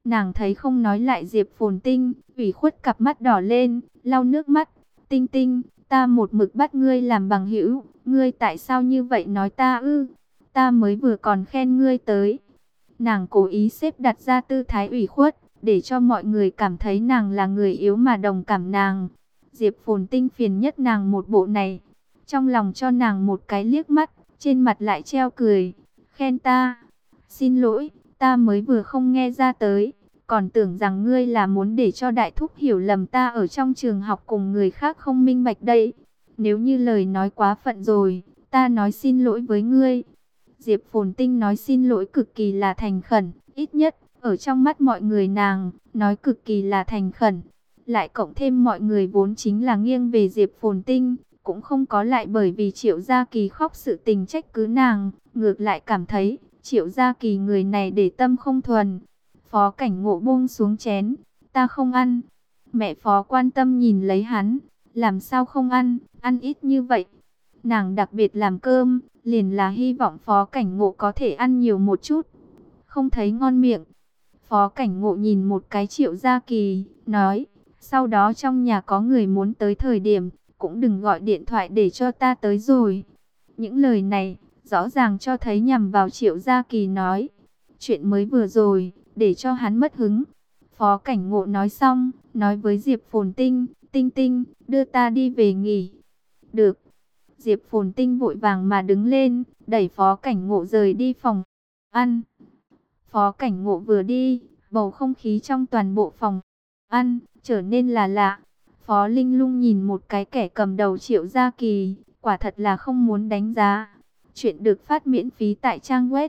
Nàng thấy không nói lại Diệp Phồn Tinh, ủy khuất cặp mắt đỏ lên, lau nước mắt. Tinh Tinh, ta một mực bắt ngươi làm bằng hữu, ngươi tại sao như vậy nói ta ư? Ta mới vừa còn khen ngươi tới. Nàng cố ý xếp đặt ra tư thái ủy khuất, để cho mọi người cảm thấy nàng là người yếu mà đồng cảm nàng. Diệp Phồn Tinh phiền nhất nàng một bộ này. Trong lòng cho nàng một cái liếc mắt, trên mặt lại treo cười. Khen ta. Xin lỗi, ta mới vừa không nghe ra tới. Còn tưởng rằng ngươi là muốn để cho đại thúc hiểu lầm ta ở trong trường học cùng người khác không minh bạch đây. Nếu như lời nói quá phận rồi, ta nói xin lỗi với ngươi. Diệp Phồn Tinh nói xin lỗi cực kỳ là thành khẩn, ít nhất ở trong mắt mọi người nàng nói cực kỳ là thành khẩn. Lại cộng thêm mọi người vốn chính là nghiêng về Diệp Phồn Tinh, cũng không có lại bởi vì Triệu Gia Kỳ khóc sự tình trách cứ nàng, ngược lại cảm thấy Triệu Gia Kỳ người này để tâm không thuần. Phó Cảnh Ngộ buông xuống chén, ta không ăn. Mẹ Phó quan tâm nhìn lấy hắn, làm sao không ăn, ăn ít như vậy. Nàng đặc biệt làm cơm, liền là hy vọng Phó Cảnh Ngộ có thể ăn nhiều một chút. Không thấy ngon miệng. Phó Cảnh Ngộ nhìn một cái Triệu Gia Kỳ, nói, sau đó trong nhà có người muốn tới thời điểm, cũng đừng gọi điện thoại để cho ta tới rồi. Những lời này, rõ ràng cho thấy nhằm vào Triệu Gia Kỳ nói. Chuyện mới vừa rồi, để cho hắn mất hứng. Phó Cảnh Ngộ nói xong, nói với Diệp Phồn Tinh, Tinh Tinh, đưa ta đi về nghỉ. Được. Diệp Phồn Tinh vội vàng mà đứng lên, đẩy Phó Cảnh Ngộ rời đi phòng ăn. Phó Cảnh Ngộ vừa đi, bầu không khí trong toàn bộ phòng ăn trở nên là lạ. Phó Linh Lung nhìn một cái kẻ cầm đầu Triệu Gia Kỳ, quả thật là không muốn đánh giá. Chuyện được phát miễn phí tại trang web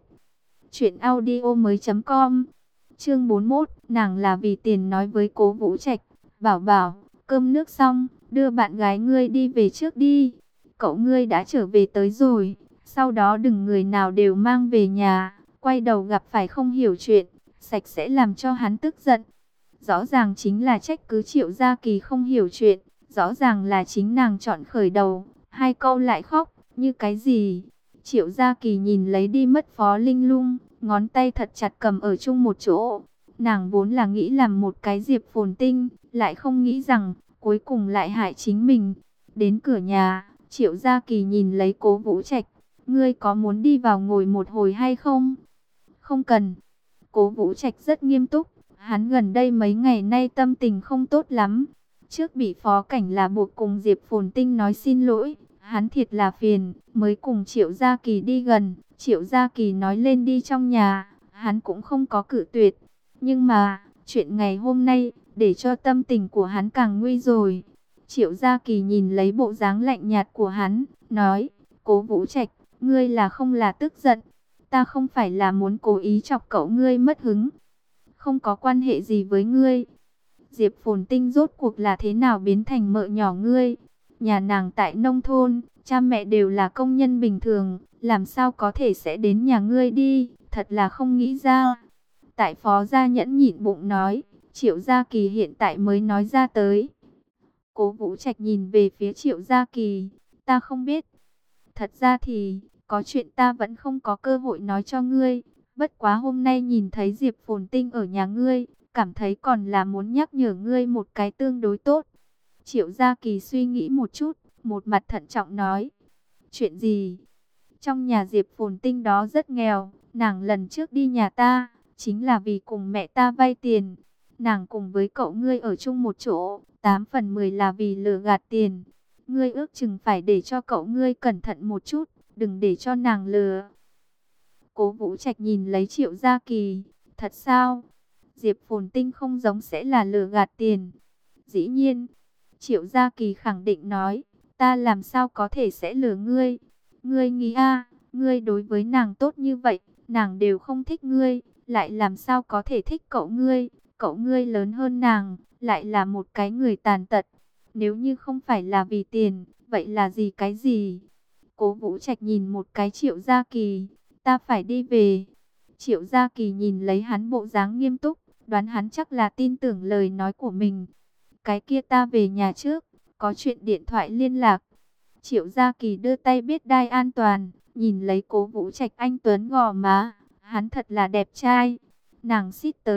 truyệnaudiomoi.com. Chương 41, nàng là vì tiền nói với Cố Vũ Trạch, "Bảo Bảo, cơm nước xong, đưa bạn gái ngươi đi về trước đi. Cậu ngươi đã trở về tới rồi, sau đó đừng người nào đều mang về nhà, quay đầu gặp phải không hiểu chuyện, sạch sẽ làm cho hắn tức giận." Rõ ràng chính là trách cứ Triệu Gia Kỳ không hiểu chuyện, rõ ràng là chính nàng chọn khởi đầu, hai câu lại khóc, như cái gì? Triệu Gia Kỳ nhìn lấy đi mất Phó Linh Lung, ngón tay thật chặt cầm ở chung một chỗ. Nàng vốn là nghĩ làm một cái Diệp Phồn Tinh, lại không nghĩ rằng cuối cùng lại hại chính mình. Đến cửa nhà, Triệu Gia Kỳ nhìn lấy Cố Vũ Trạch, "Ngươi có muốn đi vào ngồi một hồi hay không?" "Không cần." Cố Vũ Trạch rất nghiêm túc, hắn gần đây mấy ngày nay tâm tình không tốt lắm. Trước bị Phó Cảnh là buộc cùng Diệp Phồn Tinh nói xin lỗi, hắn thiệt là phiền, mới cùng Triệu Gia Kỳ đi gần. Triệu Gia Kỳ nói lên đi trong nhà, hắn cũng không có cự tuyệt. Nhưng mà, chuyện ngày hôm nay, để cho tâm tình của hắn càng nguy rồi. Triệu Gia Kỳ nhìn lấy bộ dáng lạnh nhạt của hắn, nói, "Cố Vũ Trạch, ngươi là không là tức giận. Ta không phải là muốn cố ý chọc cậu ngươi mất hứng. Không có quan hệ gì với ngươi. Diệp Phồn Tinh rốt cuộc là thế nào biến thành mợ nhỏ ngươi? Nhà nàng tại nông thôn, cha mẹ đều là công nhân bình thường, làm sao có thể sẽ đến nhà ngươi đi, thật là không nghĩ ra." Tại Phó Gia Nhẫn nhịn bụng nói, Triệu Gia Kỳ hiện tại mới nói ra tới. Cố Vũ Trạch nhìn về phía Triệu Gia Kỳ, "Ta không biết. Thật ra thì, có chuyện ta vẫn không có cơ hội nói cho ngươi. Bất quá hôm nay nhìn thấy Diệp Phồn Tinh ở nhà ngươi, cảm thấy còn là muốn nhắc nhở ngươi một cái tương đối tốt." Triệu Gia Kỳ suy nghĩ một chút, một mặt thận trọng nói, "Chuyện gì?" "Trong nhà Diệp Phồn Tinh đó rất nghèo, nàng lần trước đi nhà ta, chính là vì cùng mẹ ta vay tiền. Nàng cùng với cậu ngươi ở chung một chỗ, 8 phần 10 là vì lừa gạt tiền. Ngươi ước chừng phải để cho cậu ngươi cẩn thận một chút, đừng để cho nàng lừa." Cố Vũ Trạch nhìn lấy Triệu Gia Kỳ, "Thật sao? Diệp Phồn Tinh không giống sẽ là lừa gạt tiền." "Dĩ nhiên." Triệu Gia Kỳ khẳng định nói, "Ta làm sao có thể sẽ lừa ngươi? Ngươi nghĩ ngươi đối với nàng tốt như vậy, nàng đều không thích ngươi, lại làm sao có thể thích cậu ngươi? Cậu ngươi lớn hơn nàng, lại là một cái người tàn tật. Nếu như không phải là vì tiền, vậy là gì cái gì?" Cố Vũ Trạch nhìn một cái Triệu Gia Kỳ, "Ta phải đi về." Triệu Gia Kỳ nhìn lấy hắn bộ dáng nghiêm túc, đoán hắn chắc là tin tưởng lời nói của mình. "Cái kia ta về nhà trước, có chuyện điện thoại liên lạc." Triệu Gia Kỳ đưa tay biết đai an toàn, nhìn lấy Cố Vũ Trạch anh tuấn gò má, hắn thật là đẹp trai. Nàng xít tới,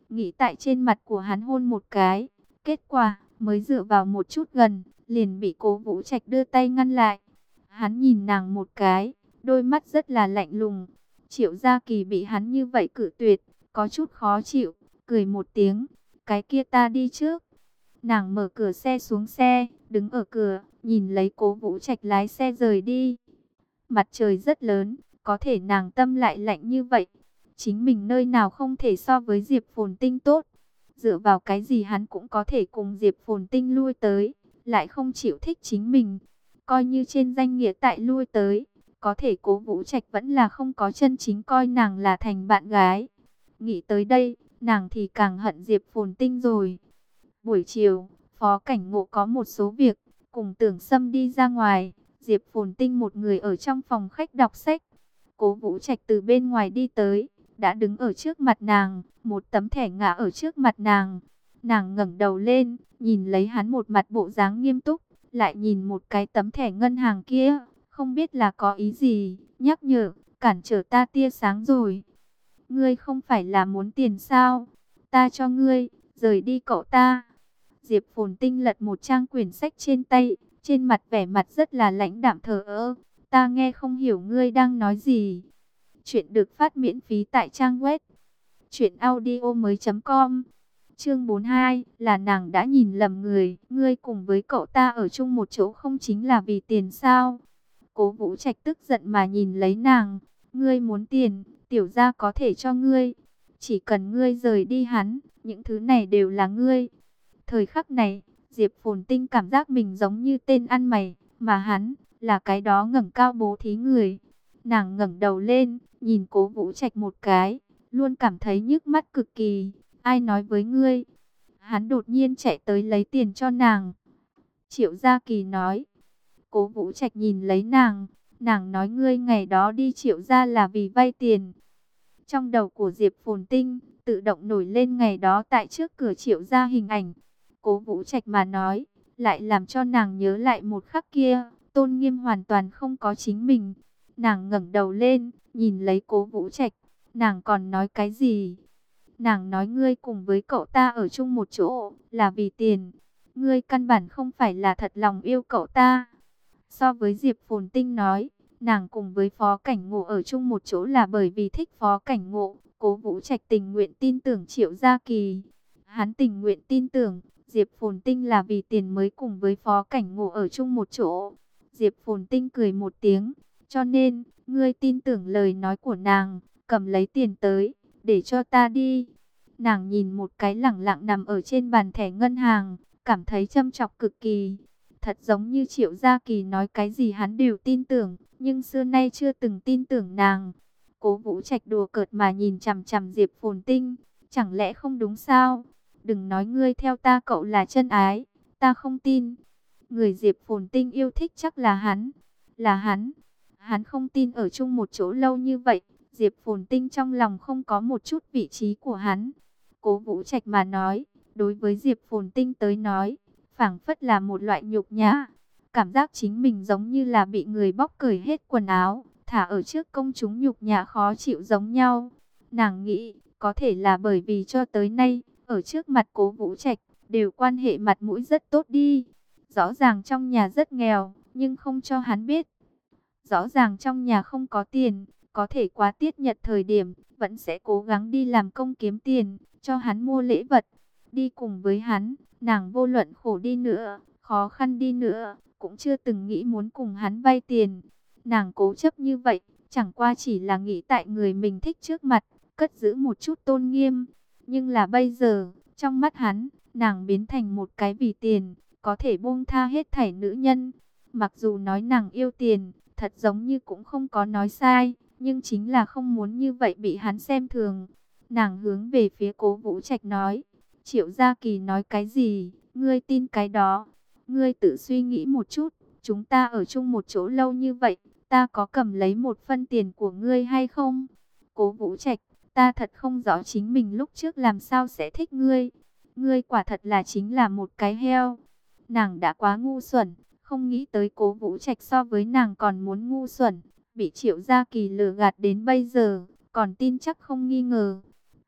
nghĩ tại trên mặt của hắn hôn một cái. Kết quả, mới dựa vào một chút gần, liền bị Cố Vũ Trạch đưa tay ngăn lại. Hắn nhìn nàng một cái, đôi mắt rất là lạnh lùng. Triệu Gia Kỳ bị hắn như vậy cự tuyệt, có chút khó chịu, cười một tiếng, cái kia ta đi trước. Nàng mở cửa xe xuống xe, đứng ở cửa, nhìn lấy Cố Vũ Trạch lái xe rời đi. Mặt trời rất lớn, có thể nàng tâm lại lạnh như vậy. Chính mình nơi nào không thể so với Diệp Phồn Tinh tốt. Dựa vào cái gì hắn cũng có thể cùng Diệp Phồn Tinh lui tới, lại không chịu thích chính mình. Coi như trên danh nghĩa tại lui tới, có thể Cố Vũ Trạch vẫn là không có chân chính coi nàng là thành bạn gái. Nghĩ tới đây, nàng thì càng hận Diệp Phồn Tinh rồi. Buổi chiều, Phó Cảnh Ngộ có một số việc, cùng Tưởng Sâm đi ra ngoài, Diệp Phồn Tinh một người ở trong phòng khách đọc sách. Cố Vũ Trạch từ bên ngoài đi tới, đã đứng ở trước mặt nàng, một tấm thẻ ngã ở trước mặt nàng. Nàng ngẩng đầu lên, nhìn lấy hắn một mặt bộ dáng nghiêm túc, lại nhìn một cái tấm thẻ ngân hàng kia, không biết là có ý gì, nhắc nhở, cản trở ta tia sáng rồi. Ngươi không phải là muốn tiền sao? Ta cho ngươi, rời đi cậu ta. Diệp Phồn Tinh lật một trang quyển sách trên tay, trên mặt vẻ mặt rất là lãnh đạm thờ ơ. Ta nghe không hiểu ngươi đang nói gì. Chuyện được phát miễn phí tại trang web truyệnaudiomoi.com. Chương 42, là nàng đã nhìn lầm người, ngươi cùng với cậu ta ở chung một chỗ không chính là vì tiền sao? Cố Vũ Trạch tức giận mà nhìn lấy nàng, ngươi muốn tiền, tiểu gia có thể cho ngươi, chỉ cần ngươi rời đi hắn, những thứ này đều là ngươi. Thời khắc này, Diệp Phồn Tinh cảm giác mình giống như tên ăn mày, mà hắn là cái đó ngẩng cao bố thí người. Nàng ngẩng đầu lên, nhìn Cố Vũ Trạch một cái, luôn cảm thấy nhức mắt cực kỳ. Ai nói với ngươi? Hắn đột nhiên chạy tới lấy tiền cho nàng. Triệu Gia Kỳ nói. Cố Vũ Trạch nhìn lấy nàng nói ngươi ngày đó đi Triệu gia là vì vay tiền. Trong đầu của Diệp Phồn Tinh tự động nổi lên ngày đó tại trước cửa Triệu gia hình ảnh. Cố Vũ Trạch mà nói, lại làm cho nàng nhớ lại một khắc kia, tôn nghiêm hoàn toàn không có chính mình. Nàng ngẩng đầu lên, nhìn lấy Cố Vũ Trạch, nàng còn nói cái gì? Nàng nói ngươi cùng với cậu ta ở chung một chỗ là vì tiền. Ngươi căn bản không phải là thật lòng yêu cậu ta. So với Diệp Phồn Tinh nói, nàng cùng với Phó Cảnh Ngộ ở chung một chỗ là bởi vì thích Phó Cảnh Ngộ. Cố Vũ Trạch tình nguyện tin tưởng Triệu Gia Kỳ. Hắn tình nguyện tin tưởng Diệp Phồn Tinh là vì tiền mới cùng với Phó Cảnh Ngộ ở chung một chỗ. Diệp Phồn Tinh cười một tiếng, cho nên, ngươi tin tưởng lời nói của nàng, cầm lấy tiền tới, để cho ta đi. Nàng nhìn một cái lẳng lặng nằm ở trên bàn thẻ ngân hàng, cảm thấy châm chọc cực kỳ. Thật giống như Triệu Gia Kỳ nói cái gì hắn đều tin tưởng, nhưng xưa nay chưa từng tin tưởng nàng. Cố Vũ Trạch đùa cợt mà nhìn chằm chằm Diệp Phồn Tinh, chẳng lẽ không đúng sao? Đừng nói ngươi theo ta cậu là chân ái, ta không tin. Người Diệp Phồn Tinh yêu thích chắc là hắn, là hắn. Hắn không tin ở chung một chỗ lâu như vậy, Diệp Phồn Tinh trong lòng không có một chút vị trí của hắn. Cố Vũ Trạch mà nói, đối với Diệp Phồn Tinh tới nói, phảng phất là một loại nhục nhã. Cảm giác chính mình giống như là bị người bóc cởi hết quần áo, thả ở trước công chúng nhục nhã khó chịu giống nhau. Nàng nghĩ, có thể là bởi vì cho tới nay, ở trước mặt Cố Vũ Trạch, đều quan hệ mặt mũi rất tốt đi. Rõ ràng trong nhà rất nghèo, nhưng không cho hắn biết. Rõ ràng trong nhà không có tiền, có thể quá tiết nhật thời điểm, vẫn sẽ cố gắng đi làm công kiếm tiền, cho hắn mua lễ vật. Đi cùng với hắn, nàng vô luận khổ đi nữa, khó khăn đi nữa, cũng chưa từng nghĩ muốn cùng hắn vay tiền. Nàng cố chấp như vậy, chẳng qua chỉ là nghĩ tại người mình thích trước mặt, cất giữ một chút tôn nghiêm. Nhưng là bây giờ, trong mắt hắn, nàng biến thành một cái vì tiền, có thể buông tha hết thảy nữ nhân. Mặc dù nói nàng yêu tiền, thật giống như cũng không có nói sai, nhưng chính là không muốn như vậy bị hắn xem thường. Nàng hướng về phía Cố Vũ Trạch nói, Triệu Gia Kỳ nói cái gì, ngươi tin cái đó. Ngươi tự suy nghĩ một chút, chúng ta ở chung một chỗ lâu như vậy, ta có cầm lấy một phân tiền của ngươi hay không? Cố Vũ Trạch, ta thật không rõ chính mình lúc trước làm sao sẽ thích ngươi. Ngươi quả thật là chính là một cái heo. Nàng đã quá ngu xuẩn, không nghĩ tới Cố Vũ Trạch so với nàng còn muốn ngu xuẩn, bị Triệu Gia Kỳ lừa gạt đến bây giờ, còn tin chắc không nghi ngờ.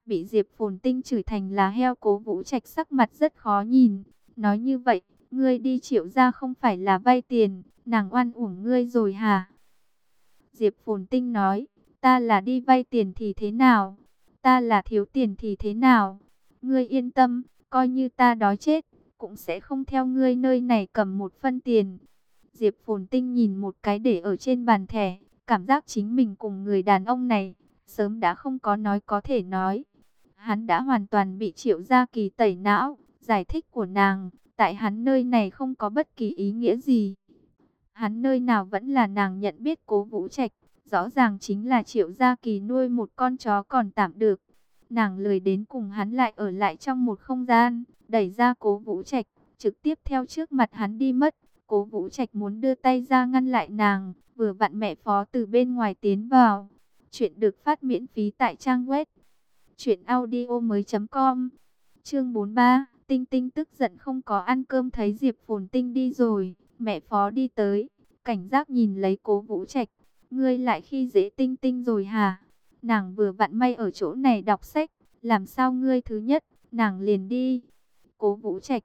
bị Diệp Phồn Tinh chửi thành là heo. Cố Vũ Trạch sắc mặt rất khó nhìn, nói như vậy, ngươi đi Triệu gia không phải là vay tiền, nàng oan uổng ngươi rồi hả? Diệp Phồn Tinh nói, ta là đi vay tiền thì thế nào? Ta là thiếu tiền thì thế nào? Ngươi yên tâm, coi như ta đói chết, cũng sẽ không theo ngươi nơi này cầm một phân tiền. Diệp Phồn Tinh nhìn một cái để ở trên bàn thẻ, cảm giác chính mình cùng người đàn ông này, sớm đã không có nói có thể nói. Hắn đã hoàn toàn bị Triệu Gia Kỳ tẩy não, giải thích của nàng, tại hắn nơi này không có bất kỳ ý nghĩa gì. Hắn nơi nào vẫn là nàng nhận biết Cố Vũ Trạch, rõ ràng chính là Triệu Gia Kỳ nuôi một con chó còn tạm được. Nàng lười đến cùng hắn lại ở lại trong một không gian, đẩy ra Cố Vũ Trạch, trực tiếp theo trước mặt hắn đi mất. Cố Vũ Trạch muốn đưa tay ra ngăn lại nàng, vừa vặn mẹ Phó từ bên ngoài tiến vào. Chuyện được phát miễn phí tại trang web truyệnaudiomoi.com. Chương 43, Tinh Tinh tức giận không có ăn cơm thấy Diệp Phồn Tinh đi rồi, mẹ Phó đi tới, cảnh giác nhìn lấy Cố Vũ Trạch, ngươi lại khi dễ Tinh Tinh rồi hả? Nàng vừa vặn may ở chỗ này đọc sách, làm sao ngươi thứ nhất, nàng liền đi. Cố Vũ Trạch,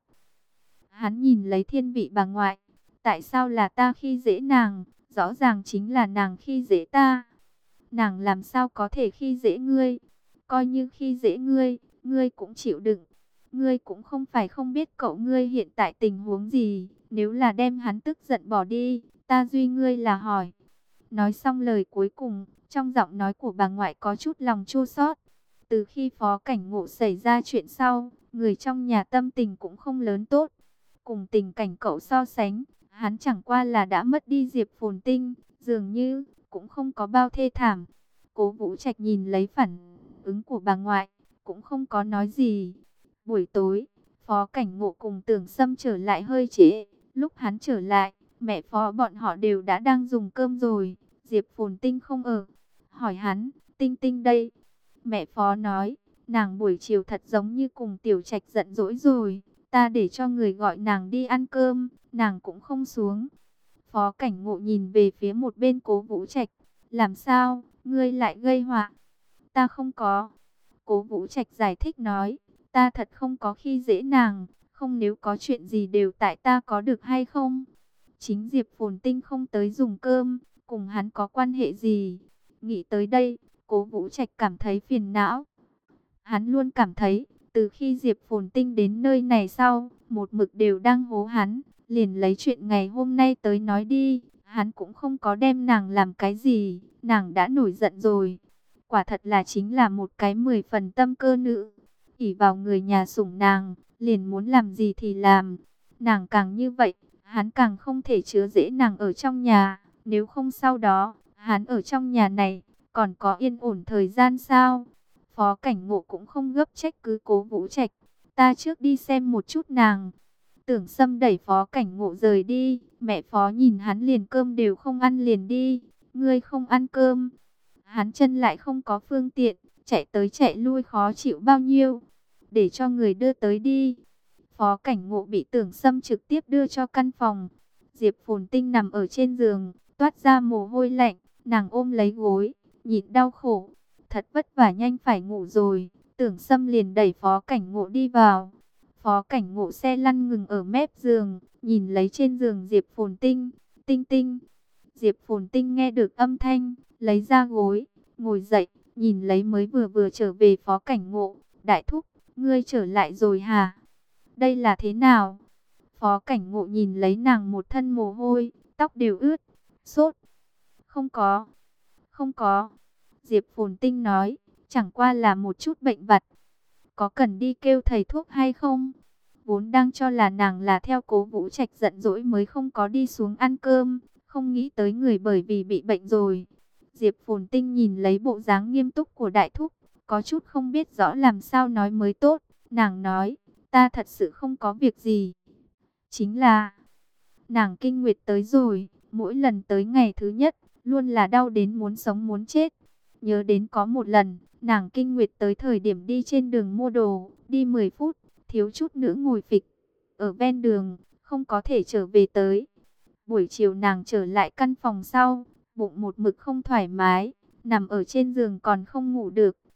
hắn nhìn lấy Thiên Vị bà ngoại, tại sao là ta khi dễ nàng, rõ ràng chính là nàng khi dễ ta. Nàng làm sao có thể khi dễ ngươi, coi như khi dễ ngươi, ngươi cũng chịu đựng. Ngươi cũng không phải không biết cậu ngươi hiện tại tình huống gì, nếu là đem hắn tức giận bỏ đi, ta duy ngươi là hỏi. Nói xong lời cuối cùng, trong giọng nói của bà ngoại có chút lòng chua xót. Từ khi Phó Cảnh Ngộ xảy ra chuyện sau, người trong nhà tâm tình cũng không lớn tốt. Cùng tình cảnh cậu so sánh, hắn chẳng qua là đã mất đi Diệp Phồn Tinh, dường như cũng không có bao thê thảm. Cố Vũ Trạch nhìn lấy phản ứng của bà ngoại, cũng không có nói gì. Buổi tối, Phó Cảnh Ngộ cùng Tưởng Sâm trở lại hơi trễ. Lúc hắn trở lại, mẹ Phó bọn họ đều đã đang dùng cơm rồi. Diệp Phồn Tinh không ở. Hỏi hắn, Tinh Tinh đây. Mẹ Phó nói, nàng buổi chiều thật giống như cùng Tiểu Trạch giận dỗi rồi. Ta để cho người gọi nàng đi ăn cơm, nàng cũng không xuống. Phó Cảnh Ngộ nhìn về phía một bên Cố Vũ Trạch. Làm sao, ngươi lại gây họa? Ta không có. Cố Vũ Trạch giải thích nói, ta thật không có khi dễ nàng, không, nếu có chuyện gì đều tại ta có được hay không? Chính Diệp Phồn Tinh không tới dùng cơm, cùng hắn có quan hệ gì? Nghĩ tới đây, Cố Vũ Trạch cảm thấy phiền não. Hắn luôn cảm thấy, từ khi Diệp Phồn Tinh đến nơi này sau, một mực đều đang hố hắn, liền lấy chuyện ngày hôm nay tới nói đi, hắn cũng không có đem nàng làm cái gì, nàng đã nổi giận rồi. Quả thật là chính là một cái 10 phần tâm cơ nữ, ỷ vào người nhà sủng nàng, liền muốn làm gì thì làm. Nàng càng như vậy, hắn càng không thể chứa dễ nàng ở trong nhà, nếu không sau đó, hắn ở trong nhà này, còn có yên ổn thời gian sao? Phó Cảnh Ngộ cũng không gấp trách cứ Cố Vũ Trạch, ta trước đi xem một chút nàng. Tưởng Sâm đẩy Phó Cảnh Ngộ rời đi, mẹ Phó nhìn hắn liền cơm đều không ăn liền đi, ngươi không ăn cơm. Hắn chân lại không có phương tiện, chạy tới chạy lui khó chịu bao nhiêu, để cho người đưa tới đi. Phó Cảnh Ngộ bị Tưởng Sâm trực tiếp đưa cho căn phòng. Diệp Phồn Tinh nằm ở trên giường, toát ra mồ hôi lạnh, nàng ôm lấy gối, nhịn đau khổ. Thật vất vả nhanh phải ngủ rồi, Tưởng Sâm liền đẩy Phó Cảnh Ngộ đi vào. Phó Cảnh Ngộ xe lăn ngừng ở mép giường, nhìn lấy trên giường Diệp Phồn Tinh. Tinh Tinh. Diệp Phồn Tinh nghe được âm thanh, lấy ra gối, ngồi dậy, nhìn lấy mới vừa trở về Phó Cảnh Ngộ. Đại thúc, ngươi trở lại rồi hả? Đây là thế nào? Phó Cảnh Ngộ nhìn lấy nàng một thân mồ hôi, tóc đều ướt. Sốt? Không có. Không có. Diệp Phồn Tinh nói, chẳng qua là một chút bệnh vặt. Có cần đi kêu thầy thuốc hay không? Vốn đang cho là nàng là theo Cố Vũ Trạch giận dỗi mới không có đi xuống ăn cơm, không nghĩ tới người bởi vì bị bệnh rồi. Diệp Phồn Tinh nhìn lấy bộ dáng nghiêm túc của đại thúc, có chút không biết rõ làm sao nói mới tốt. Nàng nói, ta thật sự không có việc gì. Chính là, nàng kinh nguyệt tới rồi, mỗi lần tới ngày thứ nhất, luôn là đau đến muốn sống muốn chết. Nhớ đến có một lần, nàng kinh nguyệt tới thời điểm đi trên đường mua đồ, đi 10 phút, thiếu chút nữa ngồi phịch ở ven đường, không có thể trở về tới. Buổi chiều nàng trở lại căn phòng sau, bụng một mực không thoải mái, nằm ở trên giường còn không ngủ được,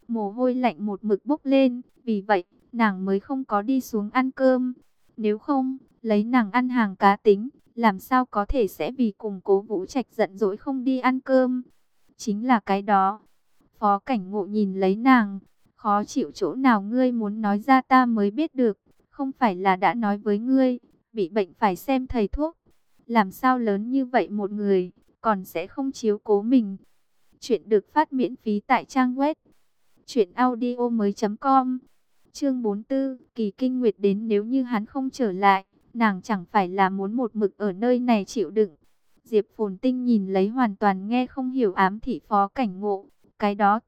mồ hôi lạnh một mực bốc lên, vì vậy, nàng mới không có đi xuống ăn cơm. Nếu không, lấy nàng ăn hàng cá tính, làm sao có thể sẽ vì cùng Cố Vũ Trạch giận dỗi không đi ăn cơm. Chính là cái đó. Phó Cảnh Ngộ nhìn lấy nàng, khó chịu chỗ nào ngươi muốn nói ra ta mới biết được, không phải là đã nói với ngươi, bị bệnh phải xem thầy thuốc. Làm sao lớn như vậy một người, còn sẽ không chiếu cố mình. Chuyện được phát miễn phí tại trang web truyệnaudiomoi.com. Chương 44, Kỳ Kinh Nguyệt đến, nếu như hắn không trở lại, nàng chẳng phải là muốn một mực ở nơi này chịu đựng. Diệp Phồn Tinh nhìn lấy hoàn toàn nghe không hiểu ám thị Phó Cảnh Ngộ, cái đó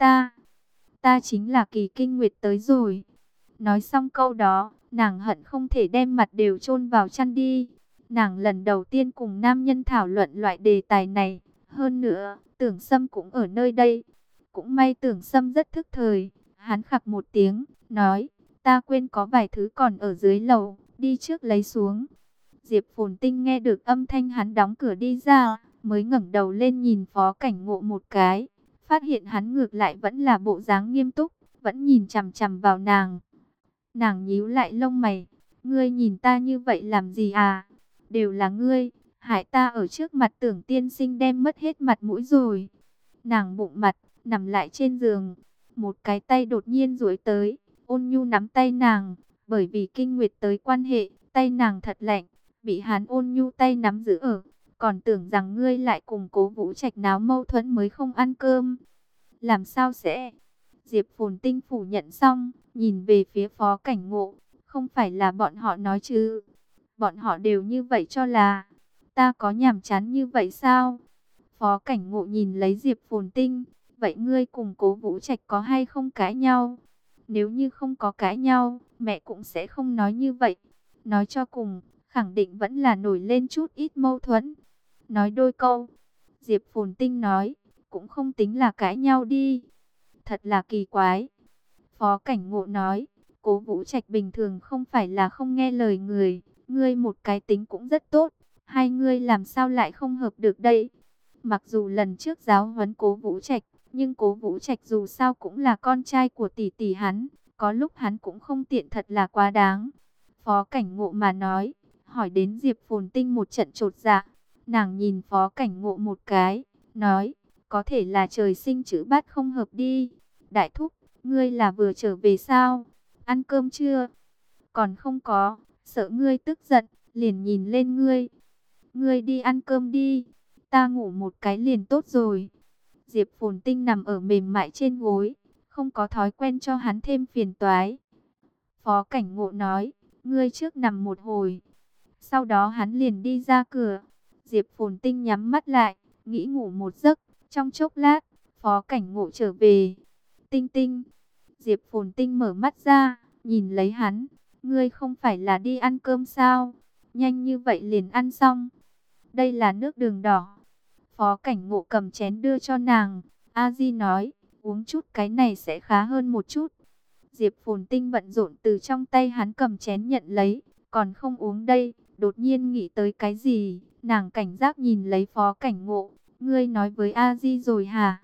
ta chính là Kỳ Kinh Nguyệt tới rồi. Nói xong câu đó, nàng hận không thể đem mặt đều chôn vào chăn đi. Nàng lần đầu tiên cùng nam nhân thảo luận loại đề tài này, hơn nữa, Tưởng Sâm cũng ở nơi đây. Cũng may Tưởng Sâm rất thức thời, hắn khặc một tiếng, nói, ta quên có vài thứ còn ở dưới lầu, đi trước lấy xuống. Diệp Phồn Tinh nghe được âm thanh hắn đóng cửa đi ra, mới ngẩng đầu lên nhìn Phó Cảnh Ngộ một cái, phát hiện hắn ngược lại vẫn là bộ dáng nghiêm túc, vẫn nhìn chằm chằm vào nàng. Nàng nhíu lại lông mày, ngươi nhìn ta như vậy làm gì à? Đều là ngươi, hại ta ở trước mặt Tưởng tiên sinh đem mất hết mặt mũi rồi. Nàng bụng mặt, nằm lại trên giường, một cái tay đột nhiên duỗi tới, ôn nhu nắm tay nàng, bởi vì kinh nguyệt tới quan hệ, tay nàng thật lạnh, bị hắn ôn nhu tay nắm giữ ở, còn tưởng rằng ngươi lại cùng Cố Vũ Trạch náo mâu thuẫn mới không ăn cơm. Làm sao sẽ? Diệp Phồn Tinh phủ nhận xong, nhìn về phía Phó Cảnh Ngộ, không phải là bọn họ nói chứ? Bọn họ đều như vậy cho là, ta có nhàm chán như vậy sao? Phó Cảnh Ngộ nhìn lấy Diệp Phồn Tinh, vậy ngươi cùng Cố Vũ Trạch có hay không cãi nhau? Nếu như không có cãi nhau, mẹ cũng sẽ không nói như vậy. Nói cho cùng, khẳng định vẫn là nổi lên chút ít mâu thuẫn. Nói đôi câu, Diệp Phồn Tinh nói, cũng không tính là cãi nhau đi. Thật là kỳ quái. Phó Cảnh Ngộ nói, Cố Vũ Trạch bình thường không phải là không nghe lời người, ngươi một cái tính cũng rất tốt, hai ngươi làm sao lại không hợp được đây? Mặc dù lần trước giáo huấn Cố Vũ Trạch, nhưng Cố Vũ Trạch dù sao cũng là con trai của tỷ tỷ hắn, có lúc hắn cũng không tiện, thật là quá đáng. Phó Cảnh Ngộ mà nói, hỏi đến Diệp Phồn Tinh một trận chột dạ, nàng nhìn Phó Cảnh Ngộ một cái, nói, có thể là trời sinh chữ bát không hợp đi. Đại thúc, ngươi là vừa trở về sao? Ăn cơm chưa? Còn không có, sợ ngươi tức giận, liền nhìn lên ngươi. Ngươi đi ăn cơm đi, ta ngủ một cái liền tốt rồi. Diệp Phồn Tinh nằm ở mềm mại trên gối, không có thói quen cho hắn thêm phiền toái. Phó Cảnh Ngộ nói, ngươi trước nằm một hồi. Sau đó hắn liền đi ra cửa. Diệp Phồn Tinh nhắm mắt lại, nghĩ ngủ một giấc. Trong chốc lát, Phó Cảnh Ngộ trở về. Tinh Tinh. Diệp Phồn Tinh mở mắt ra, nhìn lấy hắn. Ngươi không phải là đi ăn cơm sao? Nhanh như vậy liền ăn xong. Đây là nước đường đỏ. Phó Cảnh Ngộ cầm chén đưa cho nàng. A Di nói, uống chút cái này sẽ khá hơn một chút. Diệp Phồn Tinh bận rộn từ trong tay hắn cầm chén nhận lấy. Còn không uống đây. Đột nhiên nghĩ tới cái gì? Nàng cảnh giác nhìn lấy Phó Cảnh Ngộ. Ngươi nói với A Di rồi hả?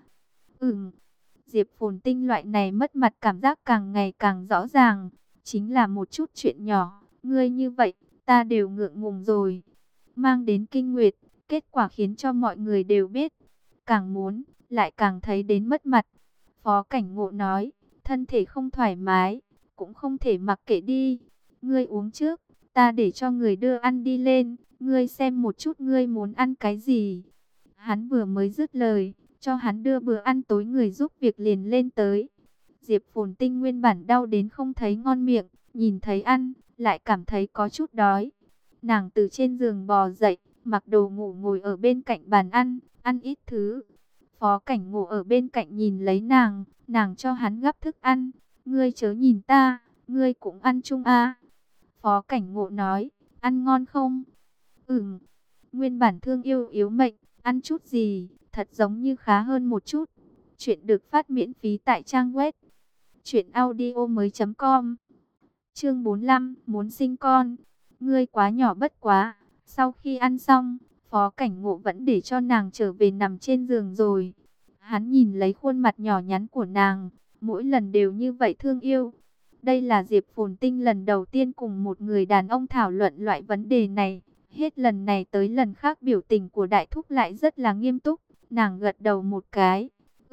Diệp Phồn Tinh loại này mất mặt cảm giác càng ngày càng rõ ràng. Chính là một chút chuyện nhỏ. Ngươi như vậy, ta đều ngượng ngùng rồi. Mang đến kinh nguyệt, kết quả khiến cho mọi người đều biết. Càng muốn, lại càng thấy đến mất mặt. Phó Cảnh Ngộ nói, thân thể không thoải mái, cũng không thể mặc kệ đi. Ngươi uống trước, ta để cho người đưa ăn đi lên. Ngươi xem một chút ngươi muốn ăn cái gì. Hắn vừa mới dứt lời, cho hắn đưa bữa ăn tối người giúp việc liền lên tới. Diệp Phồn Tinh nguyên bản đau đến không thấy ngon miệng, nhìn thấy ăn, lại cảm thấy có chút đói. Nàng từ trên giường bò dậy, mặc đồ ngủ ngồi ở bên cạnh bàn ăn ít thứ. Phó Cảnh Ngộ ở bên cạnh nhìn lấy nàng cho hắn gắp thức ăn. Ngươi chớ nhìn ta, ngươi cũng ăn chung à. Phó Cảnh Ngộ nói, ăn ngon không? Nguyên bản thương yêu yếu mệnh, ăn chút gì, thật giống như khá hơn một chút. Chuyện được phát miễn phí tại trang web truyệnaudiomoi.com. Chương 45, muốn sinh con. Ngươi quá nhỏ bất quá. Sau khi ăn xong, Phó Cảnh Ngộ vẫn để cho nàng trở về nằm trên giường rồi. Hắn nhìn lấy khuôn mặt nhỏ nhắn của nàng, mỗi lần đều như vậy thương yêu. Đây là Diệp Phồn Tinh lần đầu tiên cùng một người đàn ông thảo luận loại vấn đề này. Hết lần này tới lần khác biểu tình của đại thúc lại rất là nghiêm túc. Nàng gật đầu một cái.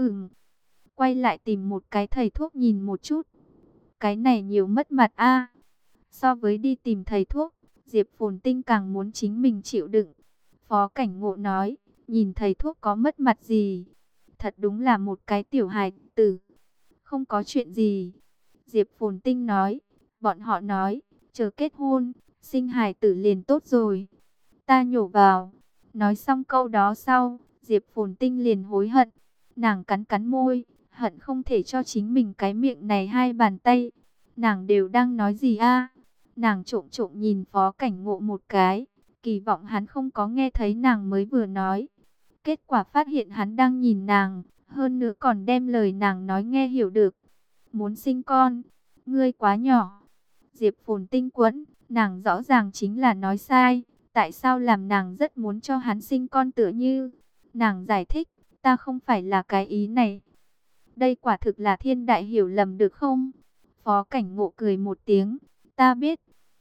Quay lại tìm một cái thầy thuốc nhìn một chút. Cái này nhiều mất mặt a. So với đi tìm thầy thuốc, Diệp Phồn Tinh càng muốn chính mình chịu đựng. Phó Cảnh Ngộ nói, nhìn thầy thuốc có mất mặt gì? Thật đúng là một cái tiểu hài tử. Không có chuyện gì. Diệp Phồn Tinh nói, bọn họ nói, chờ kết hôn, sinh hài tử liền tốt rồi. Ta nhổ vào. Nói xong câu đó sau, Diệp Phồn Tinh liền hối hận. Nàng cắn cắn môi, hận không thể cho chính mình cái miệng này hai bàn tay. Nàng đều đang nói gì a? Nàng trộm trộm nhìn Phó Cảnh Ngộ một cái, kỳ vọng hắn không có nghe thấy nàng mới vừa nói. Kết quả phát hiện hắn đang nhìn nàng, hơn nữa còn đem lời nàng nói nghe hiểu được. Muốn sinh con, ngươi quá nhỏ. Diệp Phồn Tinh quẫn, nàng rõ ràng chính là nói sai, tại sao làm nàng rất muốn cho hắn sinh con tựa như. Nàng giải thích, ta không phải là cái ý này. Đây quả thực là thiên đại hiểu lầm được không? Phó Cảnh Ngộ cười một tiếng, ta biết.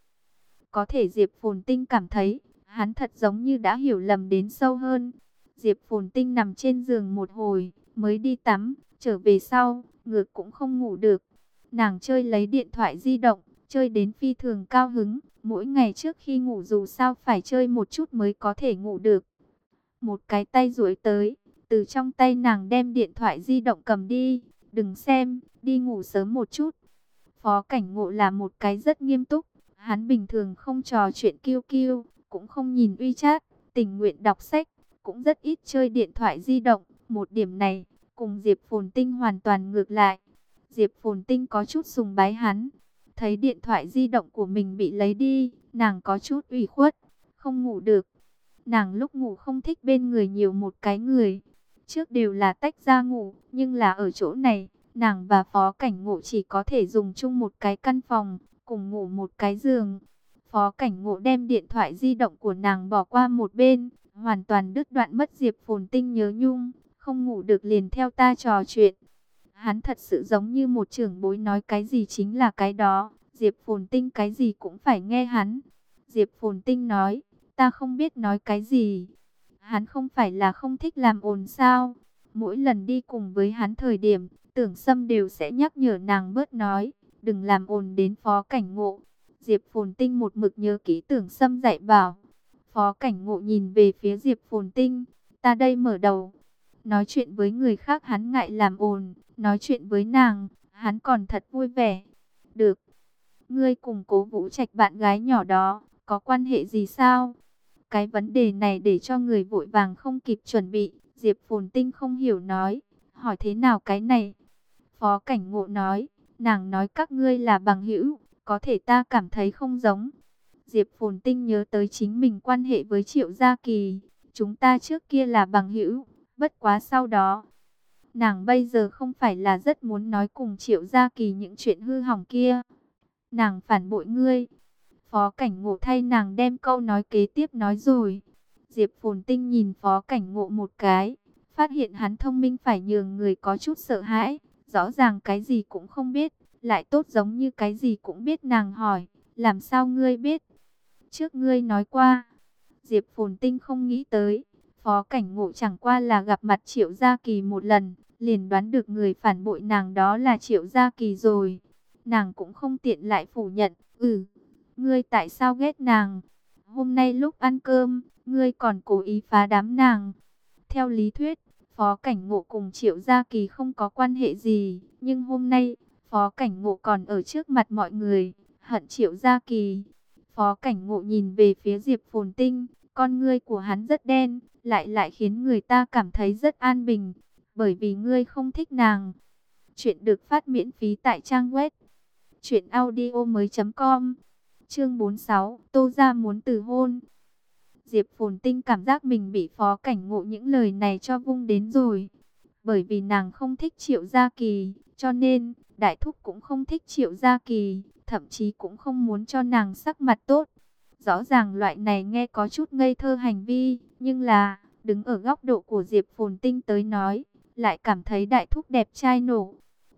Có thể Diệp Phồn Tinh cảm thấy, hắn thật giống như đã hiểu lầm đến sâu hơn. Diệp Phồn Tinh nằm trên giường một hồi, mới đi tắm, trở về sau, ngược cũng không ngủ được. Nàng chơi lấy điện thoại di động, chơi đến phi thường cao hứng, mỗi ngày trước khi ngủ dù sao phải chơi một chút mới có thể ngủ được. Một cái tay duỗi tới, từ trong tay nàng đem điện thoại di động cầm đi, đừng xem, đi ngủ sớm một chút. Phó Cảnh Ngộ là một cái rất nghiêm túc, hắn bình thường không trò chuyện kiêu kiêu, cũng không nhìn WeChat, tình nguyện đọc sách, cũng rất ít chơi điện thoại di động. Một điểm này, cùng Diệp Phồn Tinh hoàn toàn ngược lại. Diệp Phồn Tinh có chút sùng bái hắn. Thấy điện thoại di động của mình bị lấy đi, nàng có chút ủy khuất, không ngủ được. Nàng lúc ngủ không thích bên người nhiều một cái người. Trước đều là tách ra ngủ, nhưng là ở chỗ này, nàng và Phó Cảnh Ngộ chỉ có thể dùng chung một cái căn phòng, cùng ngủ một cái giường. Phó Cảnh Ngộ đem điện thoại di động của nàng bỏ qua một bên, hoàn toàn đứt đoạn mất Diệp Phồn Tinh nhớ nhung, không ngủ được liền theo ta trò chuyện. Hắn thật sự giống như một trưởng bối, nói cái gì chính là cái đó, Diệp Phồn Tinh cái gì cũng phải nghe hắn. Diệp Phồn Tinh nói, ta không biết nói cái gì. Hắn không phải là không thích làm ồn sao? Mỗi lần đi cùng với hắn thời điểm, Tưởng Sâm đều sẽ nhắc nhở nàng bớt nói, đừng làm ồn đến Phó Cảnh Ngộ. Diệp Phồn Tinh một mực nhớ kỹ Tưởng Sâm dạy bảo. Phó Cảnh Ngộ nhìn về phía Diệp Phồn Tinh, ta đây mở đầu. Nói chuyện với người khác hắn ngại làm ồn, nói chuyện với nàng, hắn còn thật vui vẻ. Được, ngươi cùng Cố Vũ Trạch bạn gái nhỏ đó, có quan hệ gì sao? Cái vấn đề này để cho người vội vàng không kịp chuẩn bị. Diệp Phồn Tinh không hiểu nói, hỏi thế nào cái này? Phó Cảnh Ngộ nói, nàng nói các ngươi là bằng hữu, có thể ta cảm thấy không giống. Diệp Phồn Tinh nhớ tới chính mình quan hệ với Triệu Gia Kỳ, chúng ta trước kia là bằng hữu, bất quá sau đó. Nàng bây giờ không phải là rất muốn nói cùng Triệu Gia Kỳ những chuyện hư hỏng kia. Nàng phản bội ngươi. Phó Cảnh Ngộ thay nàng đem câu nói kế tiếp nói rồi. Diệp Phồn Tinh nhìn Phó Cảnh Ngộ một cái, phát hiện hắn thông minh phải nhường người có chút sợ hãi. Rõ ràng cái gì cũng không biết, lại tốt giống như cái gì cũng biết. Nàng hỏi, làm sao ngươi biết? Trước ngươi nói qua. Diệp Phồn Tinh không nghĩ tới, Phó Cảnh Ngộ chẳng qua là gặp mặt Triệu Gia Kỳ một lần, liền đoán được người phản bội nàng đó là Triệu Gia Kỳ rồi. Nàng cũng không tiện lại phủ nhận, ngươi tại sao ghét nàng? Hôm nay lúc ăn cơm, ngươi còn cố ý phá đám nàng. Theo lý thuyết, Phó Cảnh Ngộ cùng Triệu Gia Kỳ không có quan hệ gì, nhưng hôm nay, Phó Cảnh Ngộ còn ở trước mặt mọi người, hận Triệu Gia Kỳ. Phó Cảnh Ngộ nhìn về phía Diệp Phồn Tinh, con ngươi của hắn rất đen, lại khiến người ta cảm thấy rất an bình, bởi vì ngươi không thích nàng. Chuyện được phát miễn phí tại trang web truyệnaudiomoi.com. Chương 46, Tô gia muốn từ hôn. Diệp Phồn Tinh cảm giác mình bị Phó Cảnh Ngộ những lời này cho vung đến rồi. Bởi vì nàng không thích Triệu Gia Kỳ, cho nên Đại Thúc cũng không thích Triệu Gia Kỳ, thậm chí cũng không muốn cho nàng sắc mặt tốt. Rõ ràng loại này nghe có chút ngây thơ hành vi, nhưng là, đứng ở góc độ của Diệp Phồn Tinh tới nói, lại cảm thấy Đại Thúc đẹp trai nổ.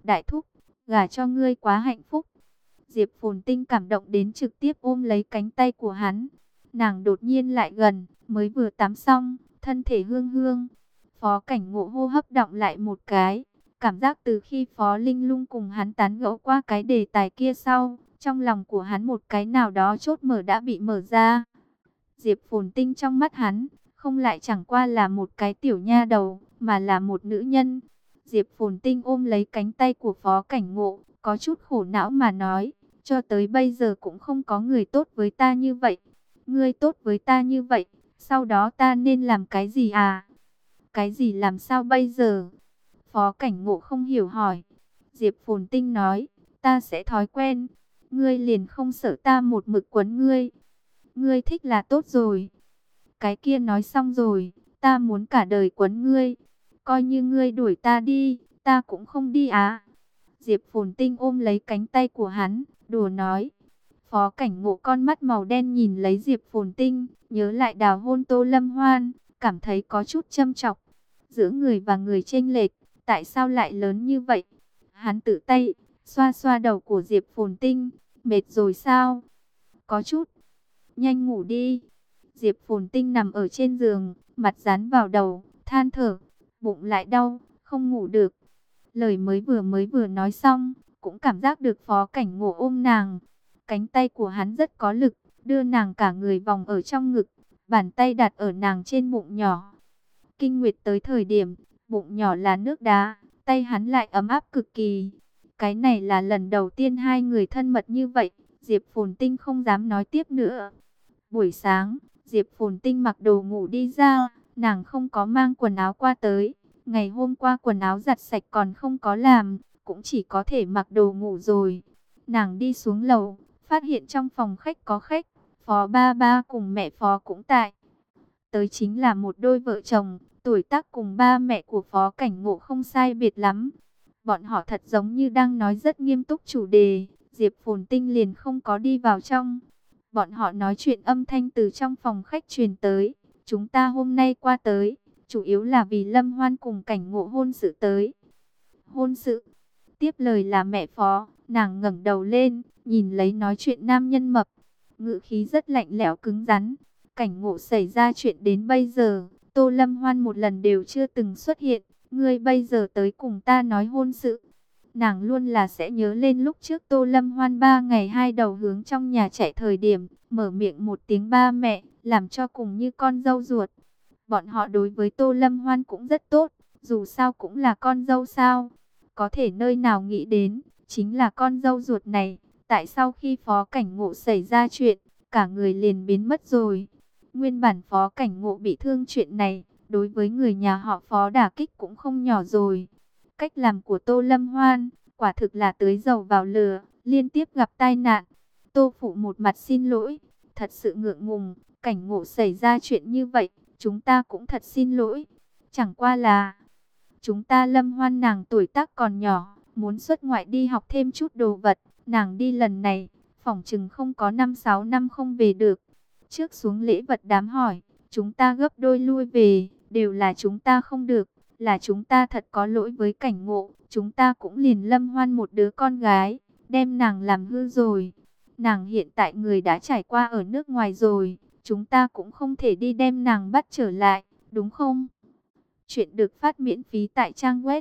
đại thúc, gả cho ngươi quá hạnh phúc. Diệp Phồn Tinh cảm động đến trực tiếp ôm lấy cánh tay của hắn. Nàng đột nhiên lại gần, mới vừa tắm xong, thân thể hương hương. Phó Cảnh Ngộ hô hấp đọng lại một cái. Cảm giác từ khi Phó Linh Lung cùng hắn tán gẫu qua cái đề tài kia sau, trong lòng của hắn một cái nào đó chốt mở đã bị mở ra. Diệp Phồn Tinh trong mắt hắn, không lại chẳng qua là một cái tiểu nha đầu, mà là một nữ nhân. Diệp Phồn Tinh ôm lấy cánh tay của Phó Cảnh Ngộ, có chút khổ não mà nói, cho tới bây giờ cũng không có người tốt với ta như vậy. Ngươi tốt với ta như vậy, sau đó ta nên làm cái gì à? Cái gì làm sao bây giờ? Phó Cảnh Ngộ không hiểu hỏi. Diệp Phồn Tinh nói, ta sẽ thói quen. Ngươi liền không sợ ta một mực quấn ngươi. Ngươi thích là tốt rồi. Cái kia nói xong rồi, ta muốn cả đời quấn ngươi. Coi như ngươi đuổi ta đi, ta cũng không đi á. Diệp Phồn Tinh ôm lấy cánh tay của hắn, đùa nói. Phó Cảnh Ngộ con mắt màu đen nhìn lấy Diệp Phồn Tinh, nhớ lại đào hôn Tô Lâm Hoan, cảm thấy có chút châm chọc. Giữa người và người chênh lệch, tại sao lại lớn như vậy? Hắn tự tay, xoa xoa đầu của Diệp Phồn Tinh, mệt rồi sao? Có chút, nhanh ngủ đi. Diệp Phồn Tinh nằm ở trên giường, mặt dán vào đầu, than thở, bụng lại đau, không ngủ được. Lời mới vừa nói xong, cũng cảm giác được Phó Cảnh Ngộ ôm nàng. Cánh tay của hắn rất có lực, đưa nàng cả người vòng ở trong ngực, bàn tay đặt ở nàng trên bụng nhỏ. Kinh nguyệt tới thời điểm, bụng nhỏ là nước đá, tay hắn lại ấm áp cực kỳ. Cái này là lần đầu tiên hai người thân mật như vậy, Diệp Phồn Tinh không dám nói tiếp nữa. Buổi sáng, Diệp Phồn Tinh mặc đồ ngủ đi ra, nàng không có mang quần áo qua tới. Ngày hôm qua quần áo giặt sạch còn không có làm, cũng chỉ có thể mặc đồ ngủ rồi. Nàng đi xuống lầu, phát hiện trong phòng khách có khách, Phó Ba Ba cùng mẹ Phó cũng tại. Tới chính là một đôi vợ chồng, tuổi tác cùng ba mẹ của Phó Cảnh Ngộ không sai biệt lắm. Bọn họ thật giống như đang nói rất nghiêm túc chủ đề, Diệp Phồn Tinh liền không có đi vào trong. Bọn họ nói chuyện âm thanh từ trong phòng khách truyền tới. Chúng ta hôm nay qua tới, chủ yếu là vì Lâm Hoan cùng Cảnh Ngộ hôn sự tới. Hôn sự? Tiếp lời là mẹ Phó, nàng ngẩng đầu lên, nhìn lấy nói chuyện nam nhân mập. Ngữ khí rất lạnh lẽo cứng rắn. Cảnh Ngộ xảy ra chuyện đến bây giờ, Tô Lâm Hoan một lần đều chưa từng xuất hiện. Ngươi bây giờ tới cùng ta nói hôn sự. Nàng luôn là sẽ nhớ lên lúc trước Tô Lâm Hoan 3 ngày 2 đầu hướng trong nhà chạy thời điểm, mở miệng một tiếng ba mẹ, làm cho cùng như con dâu ruột. Bọn họ đối với Tô Lâm Hoan cũng rất tốt, dù sao cũng là con dâu sao. Có thể nơi nào nghĩ đến, chính là con dâu ruột này, tại sao khi Phó Cảnh Ngộ xảy ra chuyện, cả người liền biến mất rồi. Nguyên bản Phó Cảnh Ngộ bị thương chuyện này, đối với người nhà họ Phó đả kích cũng không nhỏ rồi. Cách làm của Tô Lâm Hoan, quả thực là tưới dầu vào lửa, liên tiếp gặp tai nạn. Tô Phụ một mặt xin lỗi, thật sự ngượng ngùng, Cảnh Ngộ xảy ra chuyện như vậy, chúng ta cũng thật xin lỗi. Chẳng qua là, chúng ta Lâm Hoan nàng tuổi tác còn nhỏ, muốn xuất ngoại đi học thêm chút đồ vật, nàng đi lần này, phỏng chừng không có 5-6 năm không về được. Trước xuống lễ vật đám hỏi, chúng ta gấp đôi lui về, đều là chúng ta không được. Là chúng ta thật có lỗi với Cảnh Ngộ, chúng ta cũng liền Lâm Hoan một đứa con gái, đem nàng làm hư rồi. Nàng hiện tại người đã trải qua ở nước ngoài rồi, chúng ta cũng không thể đi đem nàng bắt trở lại, đúng không? Chuyện được phát miễn phí tại trang web